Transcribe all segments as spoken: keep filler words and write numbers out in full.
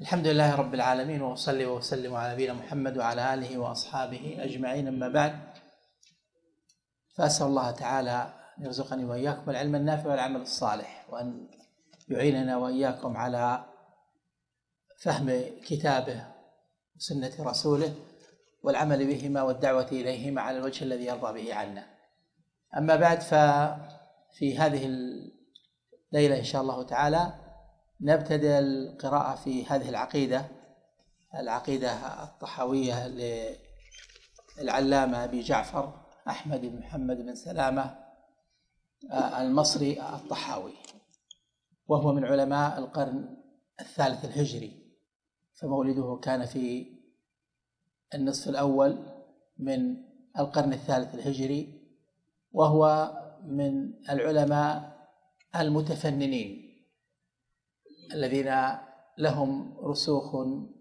الحمد لله رب العالمين، وأصلي وأسلم على نبينا محمد وعلى آله وأصحابه أجمعين، أما بعد، فأسأل الله تعالى أن يرزقني وإياكم العلم النافع والعمل الصالح، وأن يعيننا وإياكم على فهم كتابه وسنة رسوله والعمل بهما والدعوة إليهما على الوجه الذي يرضى به عنا. أما بعد، ففي هذه الليلة إن شاء الله تعالى نبتدئ القراءة في هذه العقيدة العقيدة الطحاوية للعلامة أبي جعفر أحمد بن محمد بن سلامة المصري الطحاوي، وهو من علماء القرن الثالث الهجري، فمولده كان في النصف الأول من القرن الثالث الهجري، وهو من العلماء المتفننين الذين لهم رسوخ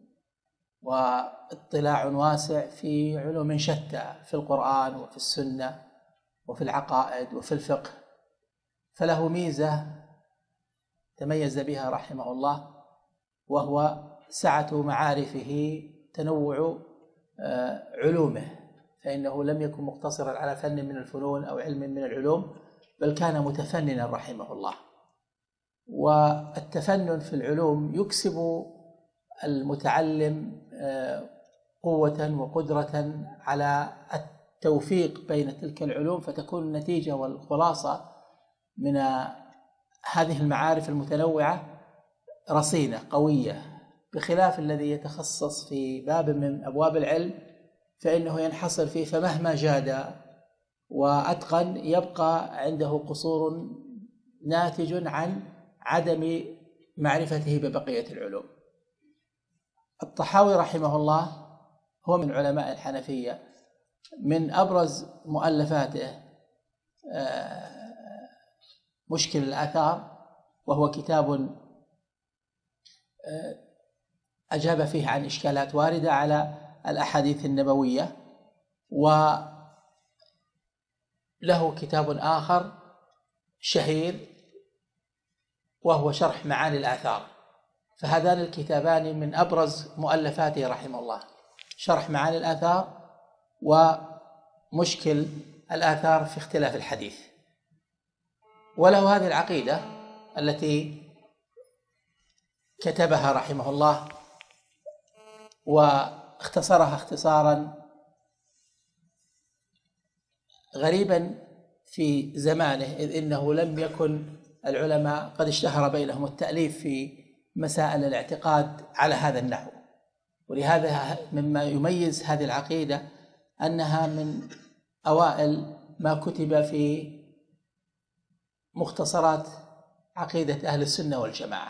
واطلاع واسع في علوم شتى، في القرآن وفي السنة وفي العقائد وفي الفقه، فله ميزة تميز بها رحمه الله، وهو سعة معارفه، تنوع علومه، فإنه لم يكن مقتصرا على فن من الفنون أو علم من العلوم، بل كان متفننا رحمه الله. والتفنن في العلوم يكسب المتعلم قوة وقدرة على التوفيق بين تلك العلوم، فتكون النتيجة والخلاصة من هذه المعارف المتنوعة رصينة قوية، بخلاف الذي يتخصص في باب من أبواب العلم فإنه ينحصر فيه، فمهما جاد وأتقن يبقى عنده قصور ناتج عن عدم معرفته ببقية العلوم. الطحاوي رحمه الله هو من علماء الحنفية، من أبرز مؤلفاته مشكل الآثار، وهو كتاب أجاب فيه عن إشكالات واردة على الأحاديث النبوية. وله كتاب آخر شهير وهو شرح معاني الآثار، فهذان الكتابان من أبرز مؤلفاته رحمه الله، شرح معاني الآثار ومشكل الآثار في اختلاف الحديث. وله هذه العقيدة التي كتبها رحمه الله واختصرها اختصارا غريبا في زمانه، إذ إنه لم يكن العلماء قد اشتهر بينهم التأليف في مسائل الاعتقاد على هذا النحو، ولهذا مما يميز هذه العقيدة أنها من أوائل ما كتب في مختصرات عقيدة أهل السنة والجماعة.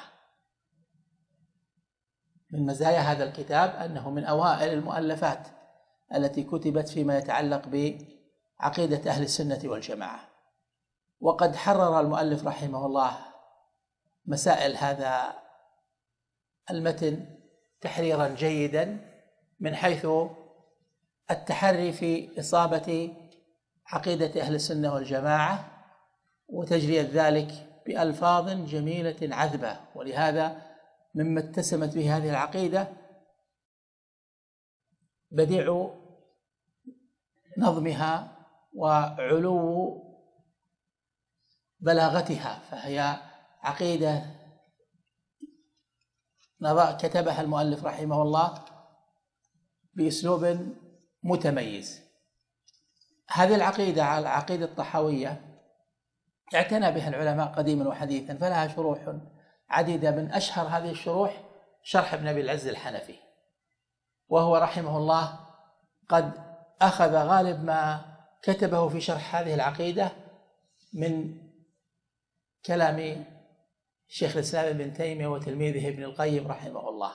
من مزايا هذا الكتاب أنه من أوائل المؤلفات التي كتبت فيما يتعلق بعقيدة أهل السنة والجماعة. وقد حرر المؤلف رحمه الله مسائل هذا المتن تحريرا جيدا، من حيث التحري في إصابة عقيدة أهل السنة والجماعة وتجرية ذلك بألفاظ جميلة عذبة. ولهذا مما اتسمت به هذه العقيدة بديع نظمها وعلو بلاغتها، فهي عقيدة كتبها المؤلف رحمه الله بأسلوب متميز. هذه العقيدة على العقيدة الطحاوية اعتنى بها العلماء قديما وحديثا، فلها شروح عديدة، من أشهر هذه الشروح شرح ابن أبي العز الحنفي، وهو رحمه الله قد أخذ غالب ما كتبه في شرح هذه العقيدة من كلام شيخ الإسلام ابن تيمية وتلميذه ابن القيم رحمه الله،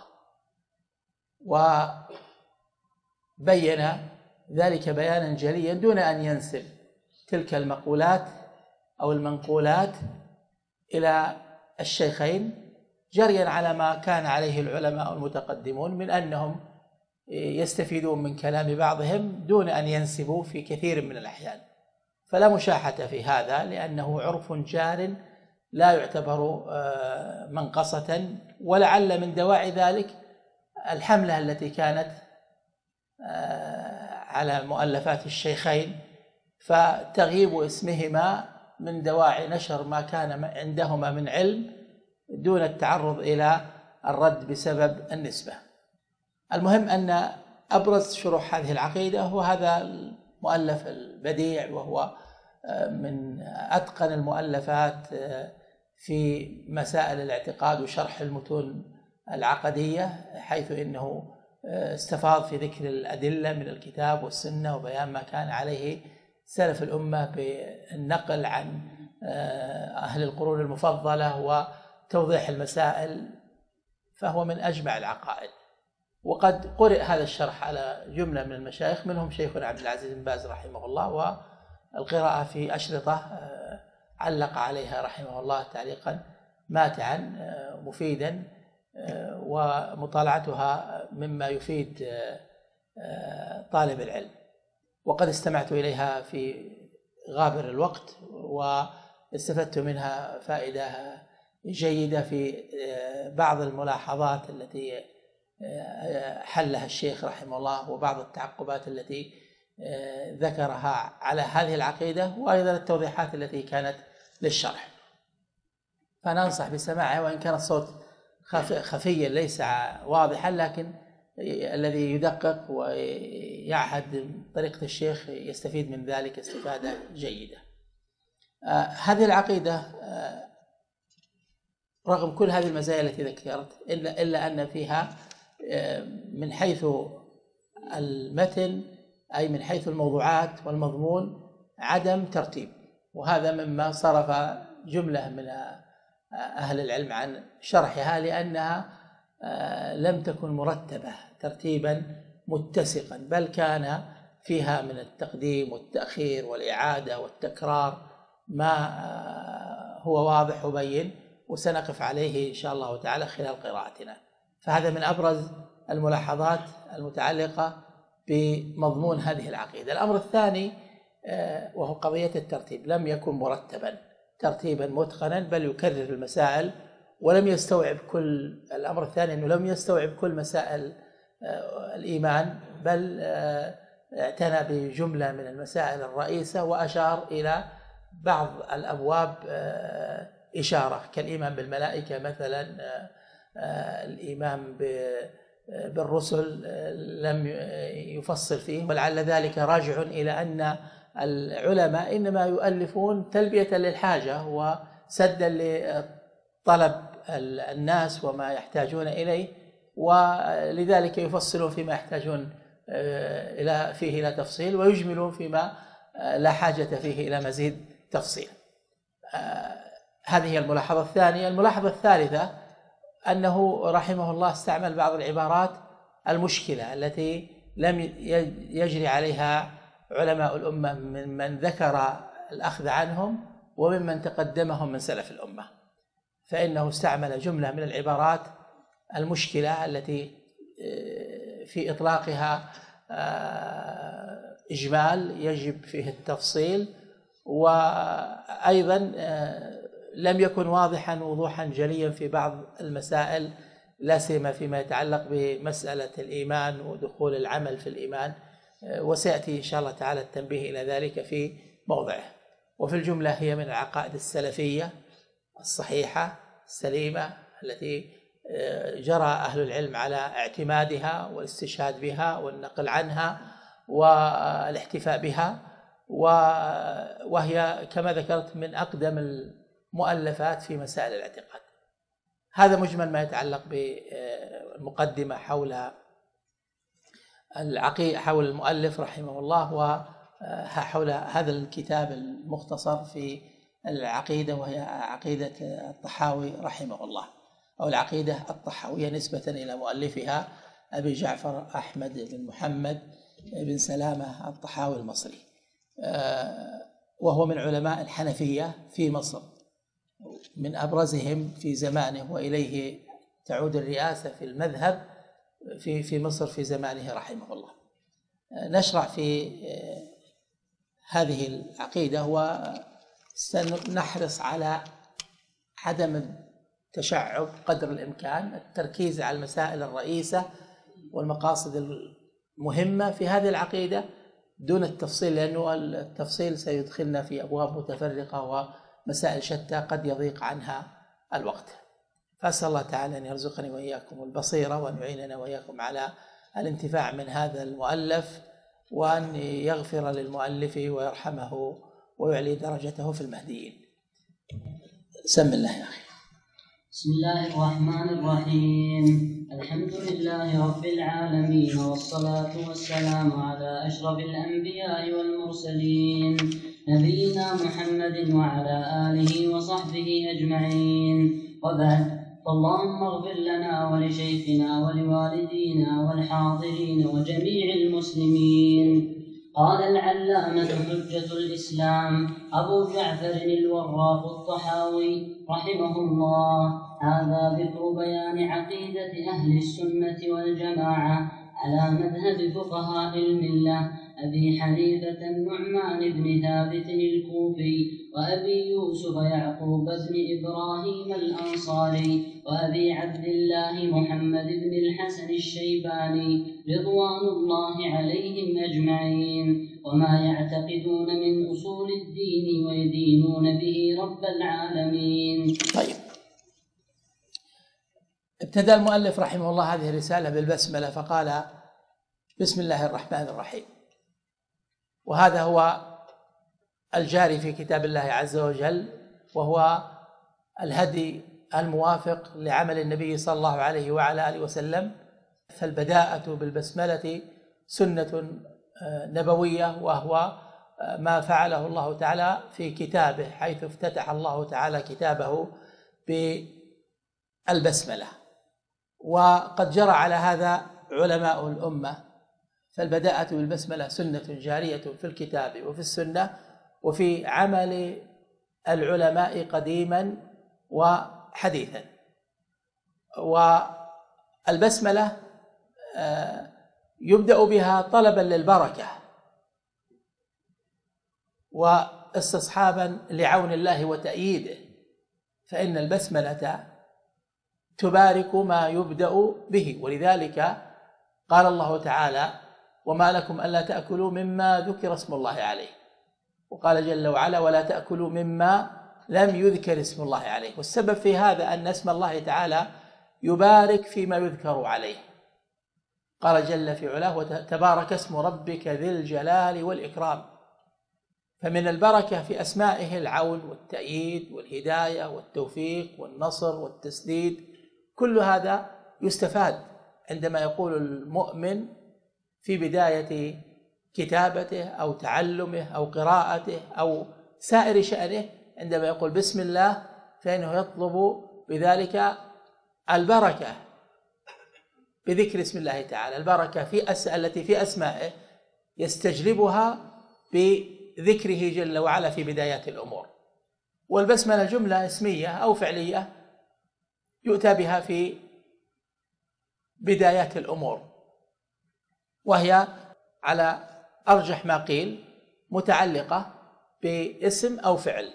وبين ذلك بيانا جليا دون أن ينسب تلك المقولات أو المنقولات إلى الشيخين، جريا على ما كان عليه العلماء المتقدمون من أنهم يستفيدون من كلام بعضهم دون أن ينسبوا في كثير من الأحيان. فلا مشاحة في هذا، لأنه عرف جار لا يعتبر منقصة، ولعل من دواعي ذلك الحملة التي كانت على مؤلفات الشيخين، فتغييب اسمهما من دواعي نشر ما كان عندهما من علم دون التعرض إلى الرد بسبب النسبة. المهم أن أبرز شروح هذه العقيدة هو هذا المؤلف البديع، وهو من أتقن المؤلفات في مسائل الاعتقاد وشرح المتون العقدية، حيث إنه استفاض في ذكر الأدلة من الكتاب والسنة وبيان ما كان عليه سلف الأمة بالنقل عن أهل القرون المفضلة وتوضيح المسائل، فهو من أجمع العقائد. وقد قرئ هذا الشرح على جملة من المشايخ، منهم شيخنا عبد العزيز بن باز رحمه الله، والقراءة في أشرطة علق عليها رحمه الله تعليقا ماتعا مفيدا، ومطالعتها مما يفيد طالب العلم. وقد استمعت إليها في غابر الوقت واستفدت منها فائدة جيدة في بعض الملاحظات التي حلها الشيخ رحمه الله، وبعض التعقبات التي ذكرها على هذه العقيدة، وأيضا التوضيحات التي كانت للشرح. فننصح بسماعه، وإن كان الصوت خفيا ليس واضحا، لكن الذي يدقق ويعهد طريقة الشيخ يستفيد من ذلك استفادة جيدة. آه هذه العقيدة آه رغم كل هذه المزايا التي ذكرت، إلا, إلا أن فيها آه من حيث المتن، أي من حيث الموضوعات والمضمون، عدم ترتيب، وهذا مما صرف جملة من أهل العلم عن شرحها، لأنها لم تكن مرتبة ترتيبا متسقا، بل كان فيها من التقديم والتأخير والإعادة والتكرار ما هو واضح وبين، وسنقف عليه إن شاء الله تعالى خلال قراءتنا. فهذا من أبرز الملاحظات المتعلقة بمضمون هذه العقيدة. الأمر الثاني وهو قضية الترتيب، لم يكن مرتبا ترتيبا متقنا، بل يكرر المسائل ولم يستوعب كل. الأمر الثاني أنه لم يستوعب كل مسائل الإيمان، بل اعتنى بجملة من المسائل الرئيسة، وأشار إلى بعض الأبواب إشارة، كالإيمان بالملائكة مثلا، الإيمان بالرسل لم يفصل فيه، ولعل ذلك راجع إلى أن العلماء إنما يؤلفون تلبية للحاجة وسدا لطلب الناس وما يحتاجون إليه، ولذلك يفصلون فيما يحتاجون إلى فيه إلى تفصيل، ويجملون فيما لا حاجة فيه إلى مزيد تفصيل. هذه هي الملاحظة الثانية. الملاحظة الثالثة أنه رحمه الله استعمل بعض العبارات المشكلة التي لم يجري عليها علماء الأمة ممن ذكر الأخذ عنهم وممن تقدمهم من سلف الأمة، فإنه استعمل جملة من العبارات المشكلة التي في إطلاقها إجمال يجب فيه التفصيل، وأيضا لم يكن واضحا وضوحا جليا في بعض المسائل، لا سيما فيما يتعلق بمسألة الإيمان ودخول العمل في الإيمان، وسيأتي إن شاء الله تعالى التنبيه إلى ذلك في موضعه. وفي الجملة هي من العقائد السلفية الصحيحة السليمة التي جرى أهل العلم على اعتمادها والاستشهاد بها والنقل عنها والاحتفاء بها، وهي كما ذكرت من أقدم المؤلفات في مسائل الاعتقاد. هذا مجمل ما يتعلق بالمقدمة حول العقيدة، حول المؤلف رحمه الله، وحول هذا الكتاب المختصر في العقيدة، وهي عقيدة الطحاوي رحمه الله، أو العقيدة الطحاوية نسبة إلى مؤلفها أبي جعفر أحمد بن محمد بن سلامة الطحاوي المصري، وهو من علماء الحنفية في مصر، من أبرزهم في زمانه، وإليه تعود الرئاسة في المذهب في في مصر في زمانه رحمه الله. نشرع في هذه العقيدة، وسنحرص على عدم التشعب قدر الإمكان، التركيز على المسائل الرئيسة والمقاصد المهمة في هذه العقيدة دون التفصيل، لأنه التفصيل سيدخلنا في أبواب متفرقة ومسائل شتى قد يضيق عنها الوقت. فأسأل الله تعالى أن يرزقني وإياكم البصيرة، وأن يعيننا وإياكم على الانتفاع من هذا المؤلف، وأن يغفر للمؤلف ويرحمه ويعلي درجته في المهديين. سم الله يا أخي. بسم الله الرحمن الرحيم. الحمد لله رب العالمين، والصلاة والسلام على أشرف الأنبياء والمرسلين، نبينا محمد وعلى آله وصحبه أجمعين، وبعد. فاللهم اغفر لنا ولشيخنا ولوالدينا والحاضرين وجميع المسلمين. قال العلامة حجة الإسلام أبو جعفر الوراق الطحاوي رحمه الله: هذا ذكر بيان عقيدة أهل السنة والجماعة على مذهب فقهاء الملة أبي حنيفة النعمان بن ثابت الكوفي، وأبي يوسف يعقوب بن إبراهيم الأنصاري، وأبي عبد الله محمد بن الحسن الشيباني رضوان الله عليهم أجمعين، وما يعتقدون من أصول الدين ويدينون به رب العالمين. طيب، ابتدأ المؤلف رحمه الله هذه الرسالة بالبسملة، فقال: بسم الله الرحمن الرحيم. وهذا هو الجاري في كتاب الله عز وجل، وهو الهدي الموافق لعمل النبي صلى الله عليه وعلى آله وسلم. فالبداءة بالبسملة سنة نبوية، وهو ما فعله الله تعالى في كتابه، حيث افتتح الله تعالى كتابه بالبسملة، وقد جرى على هذا علماء الأمة. فالبداءة بالبسملة سنة جارية في الكتاب وفي السنة وفي عمل العلماء قديما وحديثا. والبسملة يبدأ بها طلبا للبركة واستصحابا لعون الله وتأييده، فإن البسملة تبارك ما يبدأ به. ولذلك قال الله تعالى: وما لكم ألا تأكلوا مما ذكر اسم الله عليه. وقال جل وعلا: ولا تأكلوا مما لم يذكر اسم الله عليه. والسبب في هذا أن اسم الله تعالى يبارك فيما يذكر عليه. قال جل في علاه: تبارك اسم ربك ذي الجلال والإكرام. فمن البركة في أسمائه العون والتأييد والهداية والتوفيق والنصر والتسديد. كل هذا يستفاد عندما يقول المؤمن في بداية كتابته أو تعلمه أو قراءته أو سائر شأنه، عندما يقول بسم الله فإنه يطلب بذلك البركة بذكر اسم الله تعالى. البركة في أس... التي في أسمائه يستجلبها بذكره جل وعلا في بدايات الأمور. والبسملة جملة اسمية أو فعلية يؤتى بها في بدايات الأمور، وهي على أرجح ما قيل متعلقة باسم أو فعل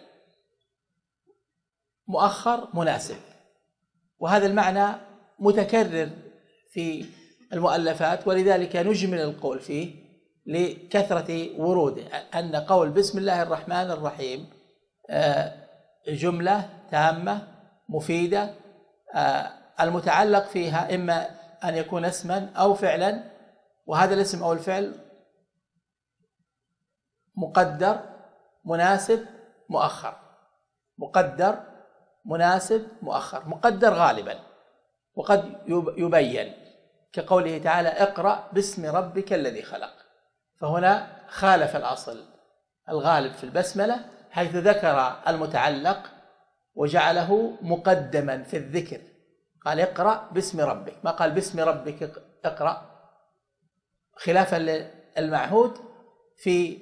مؤخر مناسب. وهذا المعنى متكرر في المؤلفات، ولذلك نجمل القول فيه لكثرة وروده، أن قول بسم الله الرحمن الرحيم جملة تامة مفيدة، المتعلق فيها إما أن يكون اسما أو فعلا، وهذا الاسم أو الفعل مقدر مناسب مؤخر. مقدر مناسب مؤخر. مقدر غالبا، وقد يبين كقوله تعالى: اقرأ باسم ربك الذي خلق. فهنا خالف الأصل الغالب في البسملة، حيث ذكر المتعلق وجعله مقدما في الذكر. قال: اقرأ باسم ربك، ما قال باسم ربك اقرأ، خلافا للمعهود في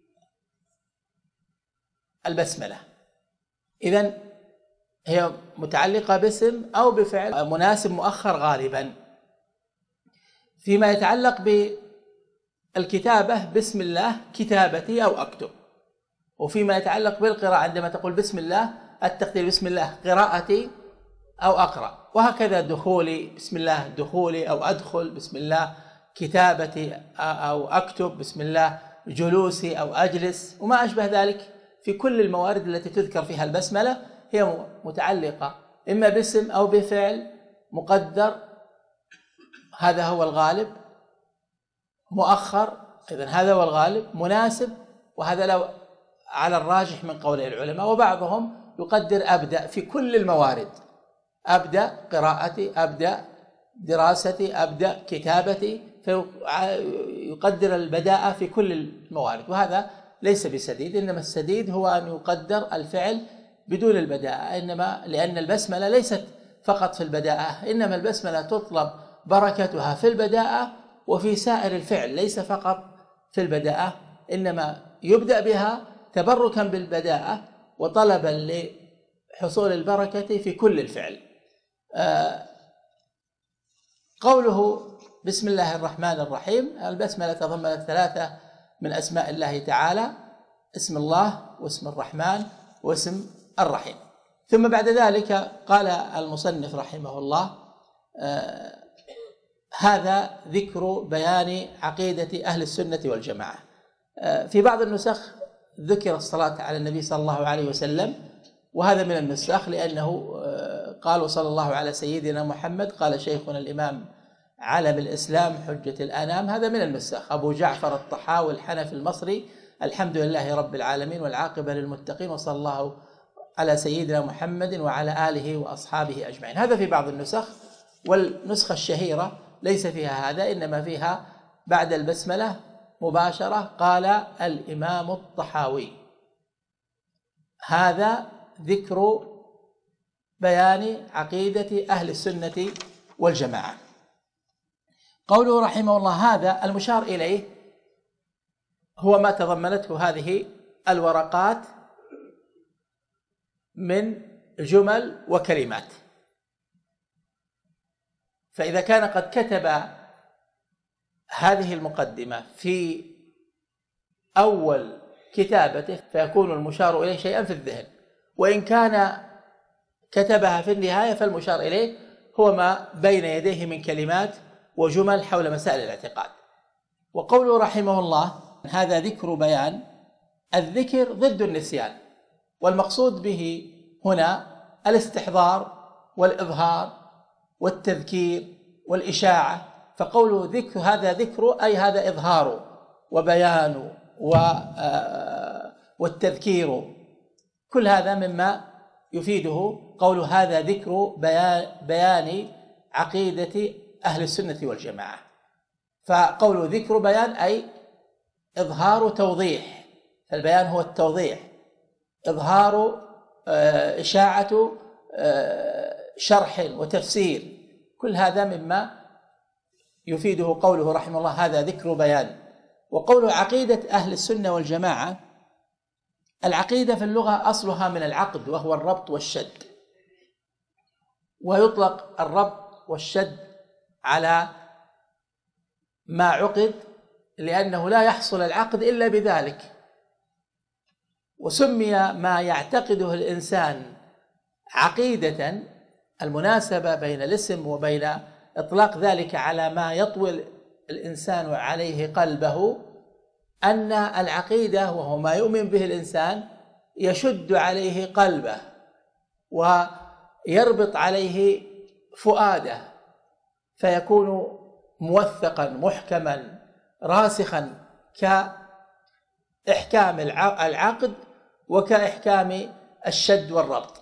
البسملة. إذن هي متعلقة باسم أو بفعل مناسب مؤخر غالبا. فيما يتعلق بالكتابة: بسم الله كتابتي أو أكتب. وفيما يتعلق بالقراءة عندما تقول بسم الله التقدير بسم الله قراءتي أو أقرأ. وهكذا دخولي بسم الله دخولي أو أدخل بسم الله، كتابتي أو أكتب بسم الله، جلوسي أو أجلس وما أشبه ذلك. في كل الموارد التي تذكر فيها البسملة هي متعلقة إما باسم أو بفعل مقدر، هذا هو الغالب، مؤخر، إذن هذا هو الغالب، مناسب، وهذا لو على الراجح من قول العلماء. وبعضهم يقدر أبدأ في كل الموارد، أبدأ قراءتي، أبدأ دراستي، أبدأ كتابتي، فيقدر البداءة في كل الموارد، وهذا ليس بسديد. إنما السديد هو أن يقدر الفعل بدون البداءة، إنما لأن البسملة ليست فقط في البداءة، إنما البسملة تطلب بركتها في البداءة وفي سائر الفعل، ليس فقط في البداءة، إنما يبدأ بها تبركا بالبداءة وطلبا لحصول البركة في كل الفعل. آه قوله بسم الله الرحمن الرحيم، البسملة تضمنت ثلاثة من أسماء الله تعالى: اسم الله واسم الرحمن واسم الرحيم. ثم بعد ذلك قال المصنف رحمه الله: آه هذا ذكر بيان عقيدة أهل السنة والجماعة. آه في بعض النسخ ذكر الصلاة على النبي صلى الله عليه وسلم، وهذا من النسخ لأنه آه قالوا صلى الله على سيدنا محمد، قال شيخنا الإمام علم الإسلام حجة الأنام، هذا من النسخ. أبو جعفر الطحاوي الحنفي المصري: الحمد لله رب العالمين والعاقبة للمتقين وصلى الله على سيدنا محمد وعلى آله وأصحابه أجمعين. هذا في بعض النسخ. والنسخة الشهيرة ليس فيها هذا، إنما فيها بعد البسملة مباشرة قال الإمام الطحاوي: هذا ذكر بيان عقيدة أهل السنة والجماعة. قوله رحمه الله: هذا المشار إليه هو ما تضمنته هذه الورقات من جمل وكلمات. فإذا كان قد كتب هذه المقدمة في أول كتابته فيكون المشار إليه شيئا في الذهن، وإن كان كتبها في النهاية فالمشار إليه هو ما بين يديه من كلمات وجمل حول مسائل الاعتقاد. وقوله رحمه الله: هذا ذكر بيان، الذكر ضد النسيان، والمقصود به هنا الاستحضار والإظهار والتذكير والإشاعة. فقوله ذكر، هذا ذكر أي هذا إظهار وبيان والتذكير، كل هذا مما يفيده قوله هذا ذكر بيان عقيدة أهل السنة والجماعة. فقوله ذكر بيان أي إظهار توضيح، فالبيان هو التوضيح، إظهار إشاعة شرح وتفسير، كل هذا مما يفيده قوله رحمه الله: هذا ذكر بيان. وقوله عقيدة أهل السنة والجماعة، العقيدة في اللغة أصلها من العقد وهو الربط والشد، ويطلق الربط والشد على ما عقد لأنه لا يحصل العقد إلا بذلك. وسمي ما يعتقده الإنسان عقيدة، المناسبة بين الاسم وبين إطلاق ذلك على ما يطوي الإنسان عليه قلبه، أن العقيدة وهو ما يؤمن به الإنسان يشد عليه قلبه ويربط عليه فؤاده، فيكون موثقا محكما راسخا كإحكام العقد وكإحكام الشد والربط.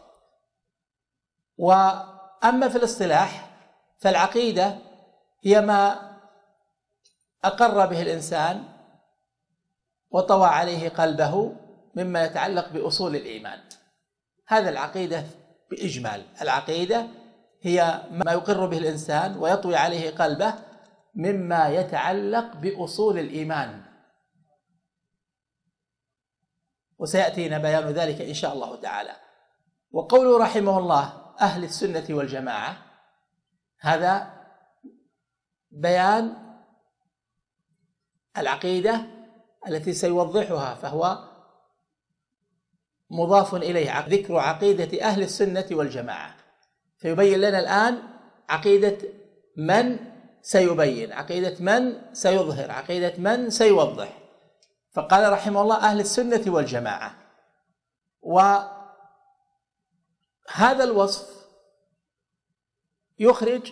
وأما في الاصطلاح فالعقيدة هي ما أقر به الإنسان وطوى عليه قلبه مما يتعلق بأصول الإيمان. هذا العقيدة بإجمال، العقيدة هي ما يقر به الإنسان ويطوي عليه قلبه مما يتعلق بأصول الإيمان، وسيأتينا بيان ذلك إن شاء الله تعالى. وقوله رحمه الله: أهل السنة والجماعة، هذا بيان العقيدة التي سيوضحها، فهو مضاف إليه، ذكر عقيدة أهل السنة والجماعة. فيبين لنا الآن عقيدة من سيبين، عقيدة من سيظهر، عقيدة من سيوضح. فقال رحمه الله أهل السنة والجماعة. وهذا الوصف يخرج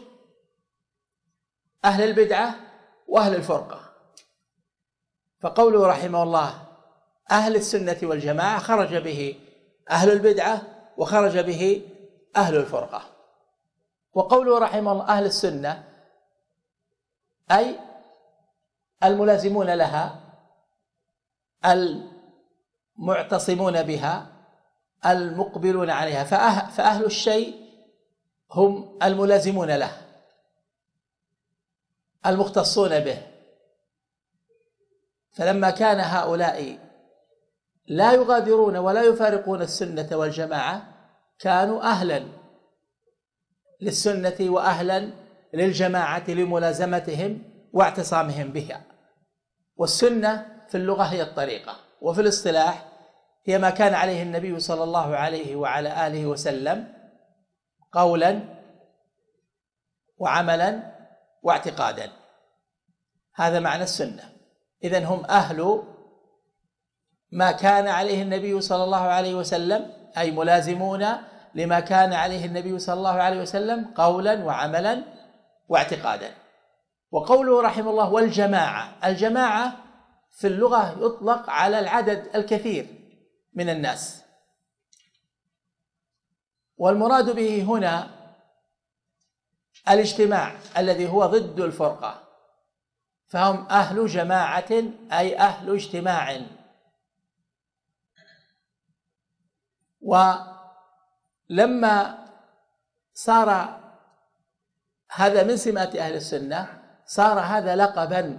أهل البدعة وأهل الفرقة. فقوله رحمه الله أهل السنة والجماعة خرج به أهل البدعة وخرج به أهل الفرقة. وقوله رحمه الله أهل السنة أي الملازمون لها، المعتصمون بها، المقبلون عليها. فأهل الشيء هم الملازمون له المختصون به. فلما كان هؤلاء لا يغادرون ولا يفارقون السنة والجماعة كانوا أهلا للسنة وأهلا للجماعة لملازمتهم واعتصامهم بها. والسنة في اللغة هي الطريقة، وفي الاصطلاح هي ما كان عليه النبي صلى الله عليه وعلى آله وسلم قولا وعملا واعتقادا. هذا معنى السنة. إذن هم أهل ما كان عليه النبي صلى الله عليه وسلم، أي ملازمون لما كان عليه النبي صلى الله عليه وسلم قولا وعملا واعتقادا. وقوله رحمه الله والجماعة، الجماعة في اللغة يطلق على العدد الكثير من الناس، والمراد به هنا الاجتماع الذي هو ضد الفرقة. فهم أهل جماعة أي أهل اجتماع. ولما صار هذا من سمات أهل السنة صار هذا لقبا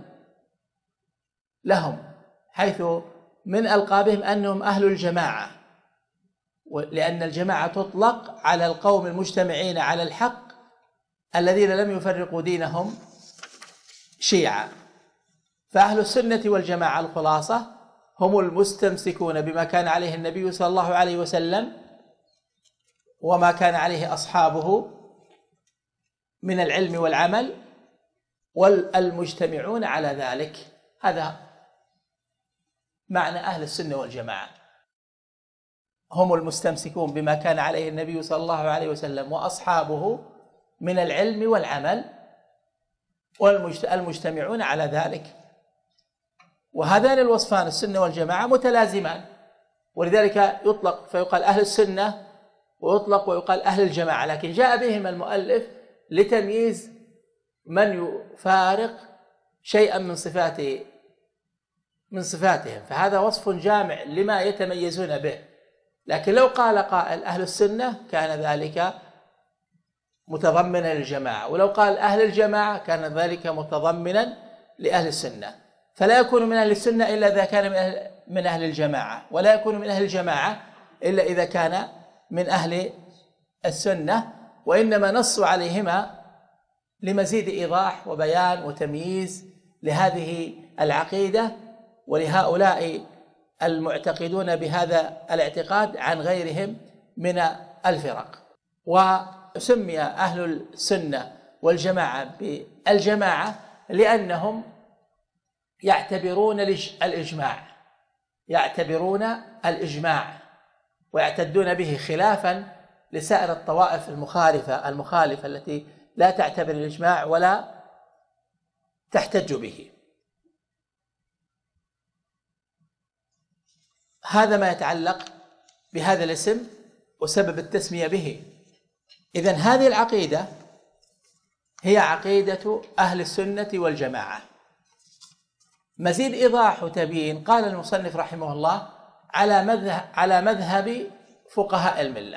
لهم، حيث من ألقابهم أنهم أهل الجماعة، لأن الجماعة تطلق على القوم المجتمعين على الحق الذين لم يفرقوا دينهم شيعا. فأهل السنة والجماعة الخلاصة هم المستمسكون بما كان عليه النبي صلى الله عليه وسلم وما كان عليه أصحابه من العلم والعمل، والمجتمعون على ذلك. هذا معنى أهل السنة والجماعة، هم المستمسكون بما كان عليه النبي صلى الله عليه وسلم وأصحابه من العلم والعمل، والمجتمعون على ذلك. وهذان الوصفان السنة والجماعة متلازمان، ولذلك يطلق فيقال أهل السنة ويطلق ويقال أهل الجماعة، لكن جاء بهم المؤلف لتمييز من يفارق شيئا من صفات من صفاتهم، فهذا وصف جامع لما يتميزون به. لكن لو قال قائل أهل السنة كان ذلك متضمنا للجماعة، ولو قال أهل الجماعة كان ذلك متضمنا لأهل السنة. فلا يكون من أهل السنة إلا إذا كان من أهل, من أهل الجماعة، ولا يكون من أهل الجماعة إلا إذا كان من أهل السنة، وإنما نصوا عليهما لمزيد إيضاح وبيان وتمييز لهذه العقيدة ولهؤلاء المعتقدون بهذا الاعتقاد عن غيرهم من الفرق. وسمي أهل السنة والجماعة بالجماعة لأنهم يعتبرون الإجماع يعتبرون الإجماع ويعتدون به، خلافا لسائر الطوائف المخالفة المخالفة التي لا تعتبر الإجماع ولا تحتج به. هذا ما يتعلق بهذا الاسم وسبب التسمية به. إذن هذه العقيدة هي عقيدة أهل السنة والجماعة. مزيد إيضاح وتبيين، قال المصنف رحمه الله على مذهب على مذهب فقهاء الملة،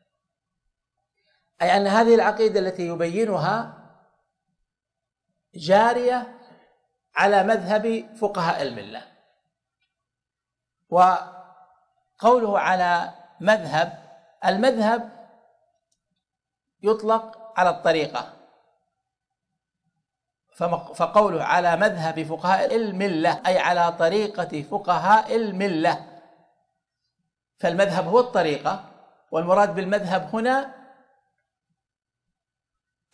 أي أن هذه العقيدة التي يبينها جارية على مذهب فقهاء الملة. وقوله على مذهب، المذهب يطلق على الطريقة، فقوله على مذهب فقهاء الملة أي على طريقة فقهاء الملة. فالمذهب هو الطريقة، والمراد بالمذهب هنا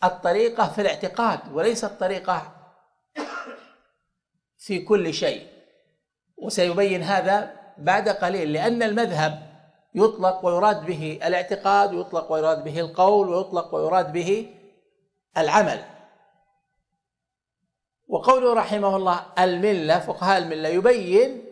الطريقة في الاعتقاد وليس الطريقة في كل شيء، وسيبين هذا بعد قليل، لأن المذهب يطلق ويراد به الاعتقاد، ويطلق ويراد به القول، ويطلق ويراد به العمل. وقوله رحمه الله الملة، فقهاء الملة، يبين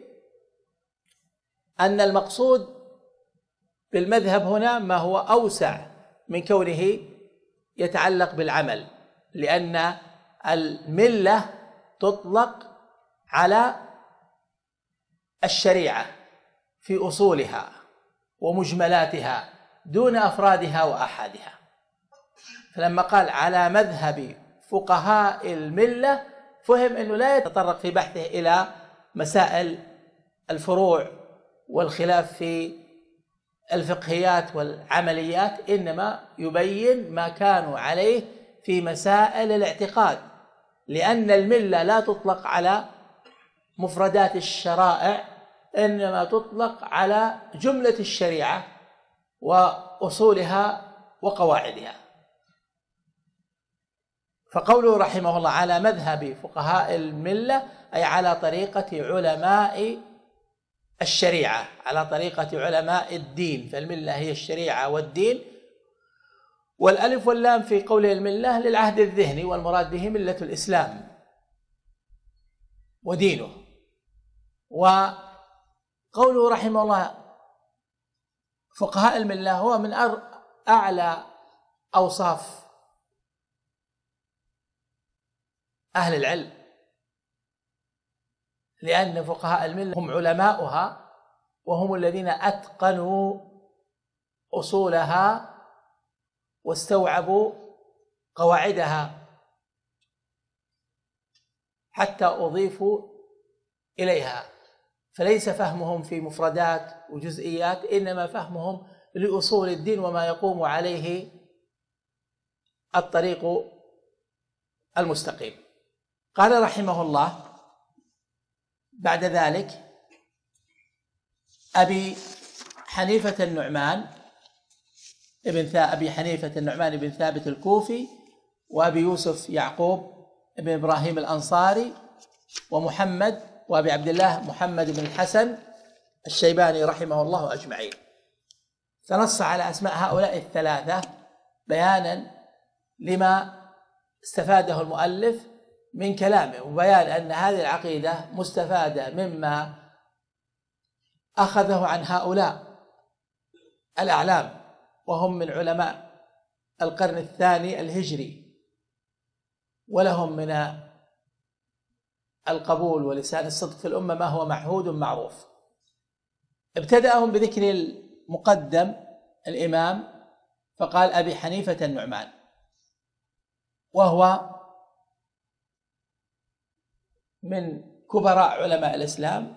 أن المقصود بالمذهب هنا ما هو أوسع من كونه يتعلق بالعمل، لأن الملة تطلق على الشريعة في أصولها ومجملاتها دون أفرادها وآحادها. فلما قال على مذهب فقهاء الملة فهم أنه لا يتطرق في بحثه إلى مسائل الفروع والخلاف في الفقهيات والعمليات، إنما يبين ما كانوا عليه في مسائل الاعتقاد، لأن الملة لا تطلق على مفردات الشرائع، إنما تطلق على جملة الشريعة وأصولها وقواعدها. فقوله رحمه الله على مذهب فقهاء الملة أي على طريقة علماء الشريعة، على طريقة علماء الدين، فالملة هي الشريعة والدين. والألف واللام في قوله الملة للعهد الذهني، والمراد به ملة الإسلام ودينه. وقوله رحمه الله فقهاء الملة هو من أعلى أوصاف أهل العلم، لأن فقهاء الملة هم علماؤها، وهم الذين أتقنوا أصولها واستوعبوا قواعدها حتى أضيفوا إليها. فليس فهمهم في مفردات وجزئيات، إنما فهمهم لأصول الدين وما يقوم عليه الطريق المستقيم. قال رحمه الله بعد ذلك أبي حنيفة النعمان ابن ثا أبي حنيفة النعمان بن ثابت الكوفي، وأبي يوسف يعقوب بن إبراهيم الأنصاري، ومحمد، وأبي عبد الله محمد بن الحسن الشيباني رحمه الله أجمعين. فنص على أسماء هؤلاء الثلاثة بيانا لما استفاده المؤلف من كلامه، وبيان أن هذه العقيدة مستفادة مما أخذه عن هؤلاء الأعلام، وهم من علماء القرن الثاني الهجري، ولهم من القبول ولسان الصدق في الأمة ما هو معهود معروف. ابتدأهم بذكر المقدم الإمام، فقال أبي حنيفة النعمان، وهو من كبراء علماء الإسلام،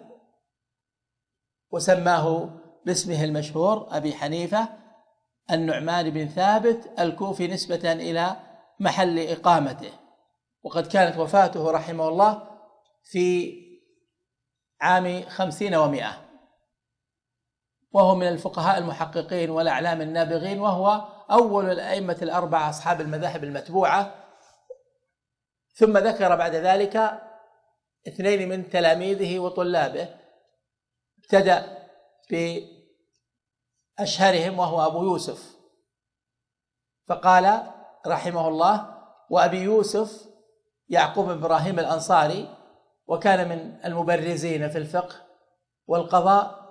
وسماه باسمه المشهور أبي حنيفة النعمان بن ثابت الكوفي نسبة إلى محل إقامته. وقد كانت وفاته رحمه الله في عام خمسين ومائة، وهو من الفقهاء المحققين والأعلام النابغين، وهو أول الأئمة الأربعة أصحاب المذاهب المتبوعة. ثم ذكر بعد ذلك اثنين من تلاميذه وطلابه، ابتدأ بأشهرهم وهو أبو يوسف، فقال رحمه الله وأبي يوسف يعقوب بن إبراهيم الأنصاري، وكان من المبرزين في الفقه والقضاء،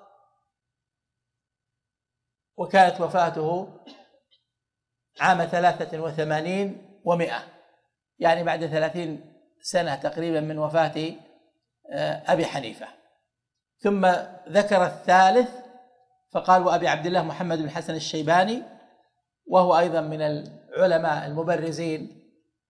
وكانت وفاته عام ثلاثة وثمانين ومائة، يعني بعد ثلاثين سنة تقريبا من وفاة أبي حنيفة. ثم ذكر الثالث فقال وأبي عبد الله محمد بن الحسن الشيباني، وهو أيضا من العلماء المبرزين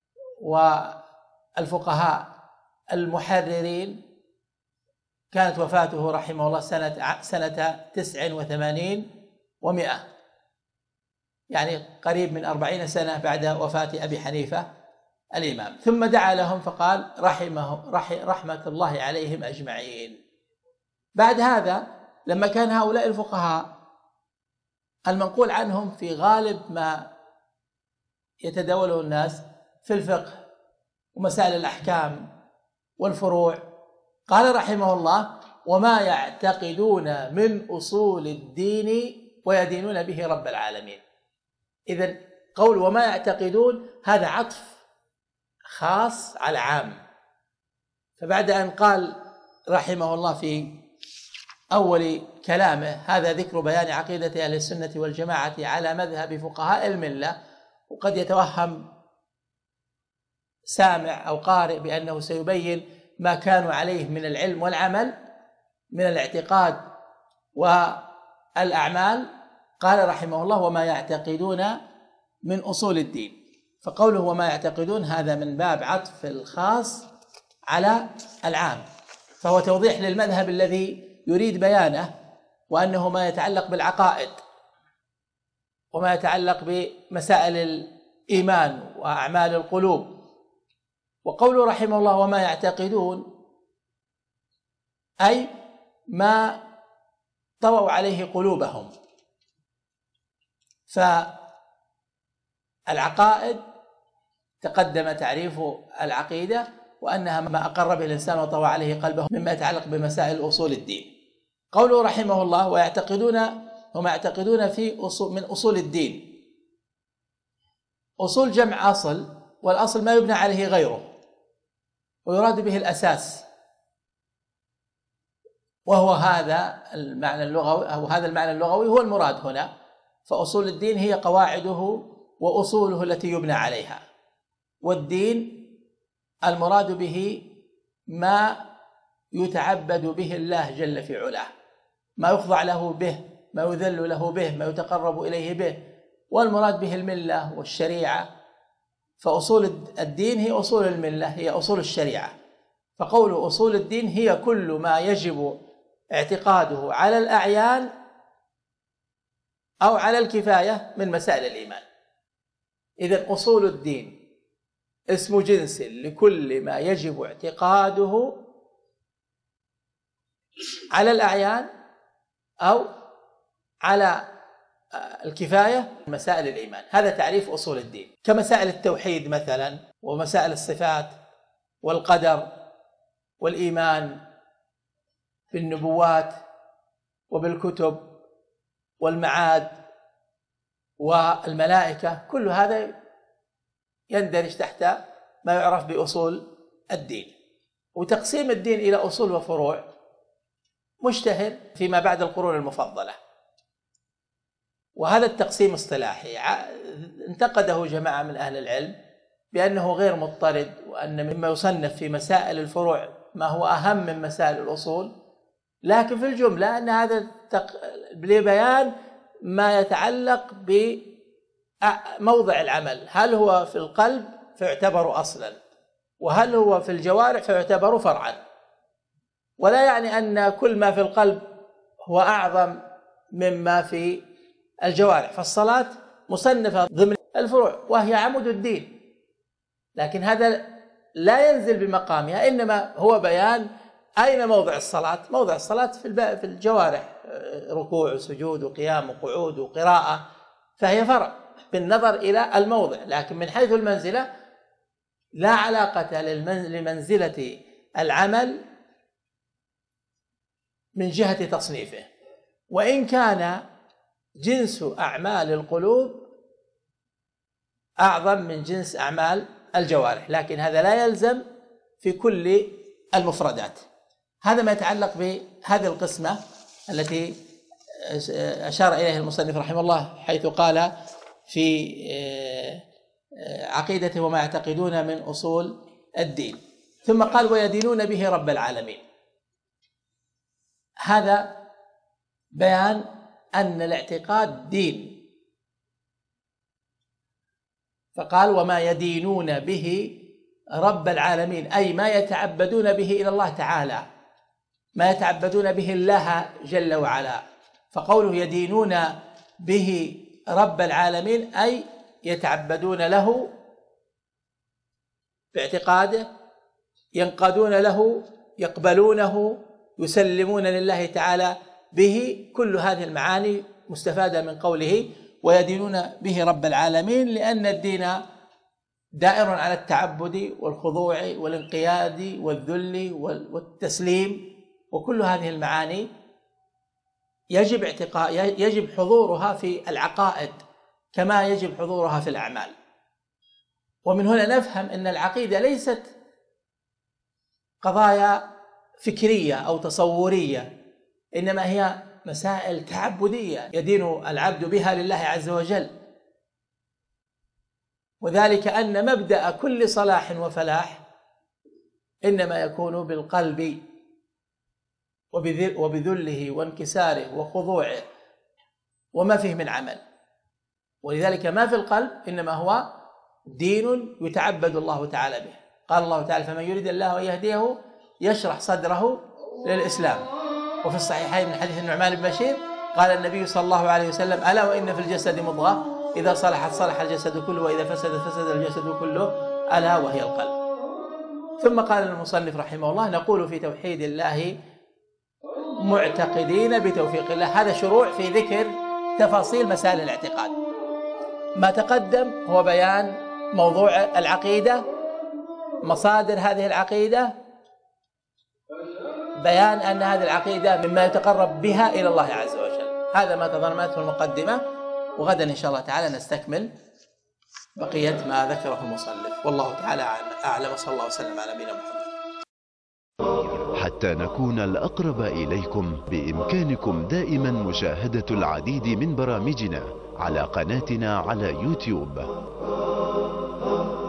والفقهاء المحررين، كانت وفاته رحمه الله سنة سنة تسع وثمانين ومائة، يعني قريب من أربعين سنة بعد وفاة أبي حنيفة الإمام. ثم دعا لهم فقال رحمه رحمة الله عليهم أجمعين. بعد هذا لما كان هؤلاء الفقهاء المنقول عنهم في غالب ما يتداوله الناس في الفقه ومسائل الأحكام والفروع. قال رحمه الله: وما يعتقدون من أصول الدين ويدينون به رب العالمين. إذن قول وما يعتقدون هذا عطف خاص على عام. فبعد أن قال رحمه الله في أول كلامه هذا ذكر بيان عقيدة أهل السنة والجماعة على مذهب فقهاء الملة، وقد يتوهم سامع أو قارئ بأنه سيبين ما كانوا عليه من العلم والعمل من الاعتقاد والأعمال. قال رحمه الله: وما يعتقدون من أصول الدين. فقوله وما يعتقدون هذا من باب عطف الخاص على العام، فهو توضيح للمذهب الذي يريد بيانه، وأنه ما يتعلق بالعقائد وما يتعلق بمسائل الإيمان وأعمال القلوب. وقوله رحمه الله وما يعتقدون أي ما طووا عليه قلوبهم. فالعقائد تقدم تعريف العقيدة وأنها ما أقر به الإنسان وطوى عليه قلبه مما يتعلق بمسائل أصول الدين. قوله رحمه الله ويعتقدون هم يعتقدون في أصول من أصول الدين. أصول جمع أصل، والأصل ما يبنى عليه غيره، ويراد به الأساس، وهو هذا المعنى اللغوي أو هذا المعنى اللغوي هو المراد هنا. فأصول الدين هي قواعده وأصوله التي يبنى عليها، والدين المراد به ما يتعبد به الله جل في علاه، ما يخضع له به، ما يذل له به، ما يتقرب إليه به، والمراد به الملة والشريعة. فأصول الدين هي أصول الملة، هي أصول الشريعة. فقول أصول الدين هي كل ما يجب اعتقاده على الأعيان أو على الكفاية من مسائل الإيمان. إذن أصول الدين اسم جنس لكل ما يجب اعتقاده على الأعيان أو على الكفاية من مسائل الإيمان. هذا تعريف أصول الدين، كمسائل التوحيد مثلا، ومسائل الصفات والقدر والإيمان بالنبوات وبالكتب والمعاد والملائكة. كل هذا يندرج تحت ما يعرف بأصول الدين. وتقسيم الدين إلى أصول وفروع مشتهر فيما بعد القرون المفضلة، وهذا التقسيم اصطلاحي انتقده جماعة من أهل العلم بأنه غير مضطرد، وأن مما يصنف في مسائل الفروع ما هو أهم من مسائل الأصول. لكن في الجملة أن هذا لبيان ما يتعلق بموضع العمل، هل هو في القلب فيعتبر أصلا، وهل هو في الجوارح فيعتبر فرعا. ولا يعني أن كل ما في القلب هو أعظم مما في الجوارح. فالصلاة مصنفة ضمن الفروع وهي عمود الدين، لكن هذا لا ينزل بمقامها، إنما هو بيان أين موضع الصلاة. موضع الصلاة في في الجوارح، ركوع وسجود وقيام وقعود وقراءة، فهي فرع بالنظر إلى الموضع. لكن من حيث المنزلة لا علاقة لمنزلة العمل من جهة تصنيفه، وإن كان جنس أعمال القلوب أعظم من جنس أعمال الجوارح، لكن هذا لا يلزم في كل المفردات. هذا ما يتعلق بهذه القسمة التي أشار إليها المصنف رحمه الله، حيث قال في عقيدته وما يعتقدون من أصول الدين. ثم قال ويدينون به رب العالمين. هذا بيان أن الاعتقاد دين، فقال وما يدينون به رب العالمين، أي ما يتعبدون به إلى الله تعالى، ما يتعبدون به الله جل وعلا. فقوله يدينون به رب العالمين أي يتعبدون له باعتقاده، ينقادون له، يقبلونه، يسلمون لله تعالى به. كل هذه المعاني مستفادة من قوله ويدينون به رب العالمين، لأن الدين دائر على التعبد والخضوع والانقياد والذل والتسليم، وكل هذه المعاني يجب اعتقاد يجب حضورها في العقائد كما يجب حضورها في الأعمال. ومن هنا نفهم أن العقيدة ليست قضايا فكرية أو تصورية، إنما هي مسائل تعبدية يدين العبد بها لله عز وجل. وذلك أن مبدأ كل صلاح وفلاح إنما يكون بالقلب وبذله وانكساره وخضوعه وما فيه من عمل. ولذلك ما في القلب إنما هو دين يتعبد الله تعالى به. قال الله تعالى: فمن يريد الله أن يهديه يشرح صدره للإسلام. وفي الصحيحين من حديث النعمان بن بشير قال النبي صلى الله عليه وسلم: ألا وإن في الجسد مضغة إذا صلحت صلح الجسد كله وإذا فسد فسد الجسد كله، ألا وهي القلب. ثم قال المصنف رحمه الله: نقول في توحيد الله معتقدين بتوفيق الله. هذا شروع في ذكر تفاصيل مسائل الاعتقاد. ما تقدم هو بيان موضوع العقيدة، مصادر هذه العقيدة، بيان أن هذه العقيدة مما يتقرب بها إلى الله عز وجل. هذا ما تضمنته المقدمة، وغدا إن شاء الله تعالى نستكمل بقية ما ذكره المصنف. والله تعالى أعلم، وصلى الله وسلم على نبينا محمد. حتى نكون الأقرب إليكم بإمكانكم دائما مشاهدة العديد من برامجنا على قناتنا على يوتيوب.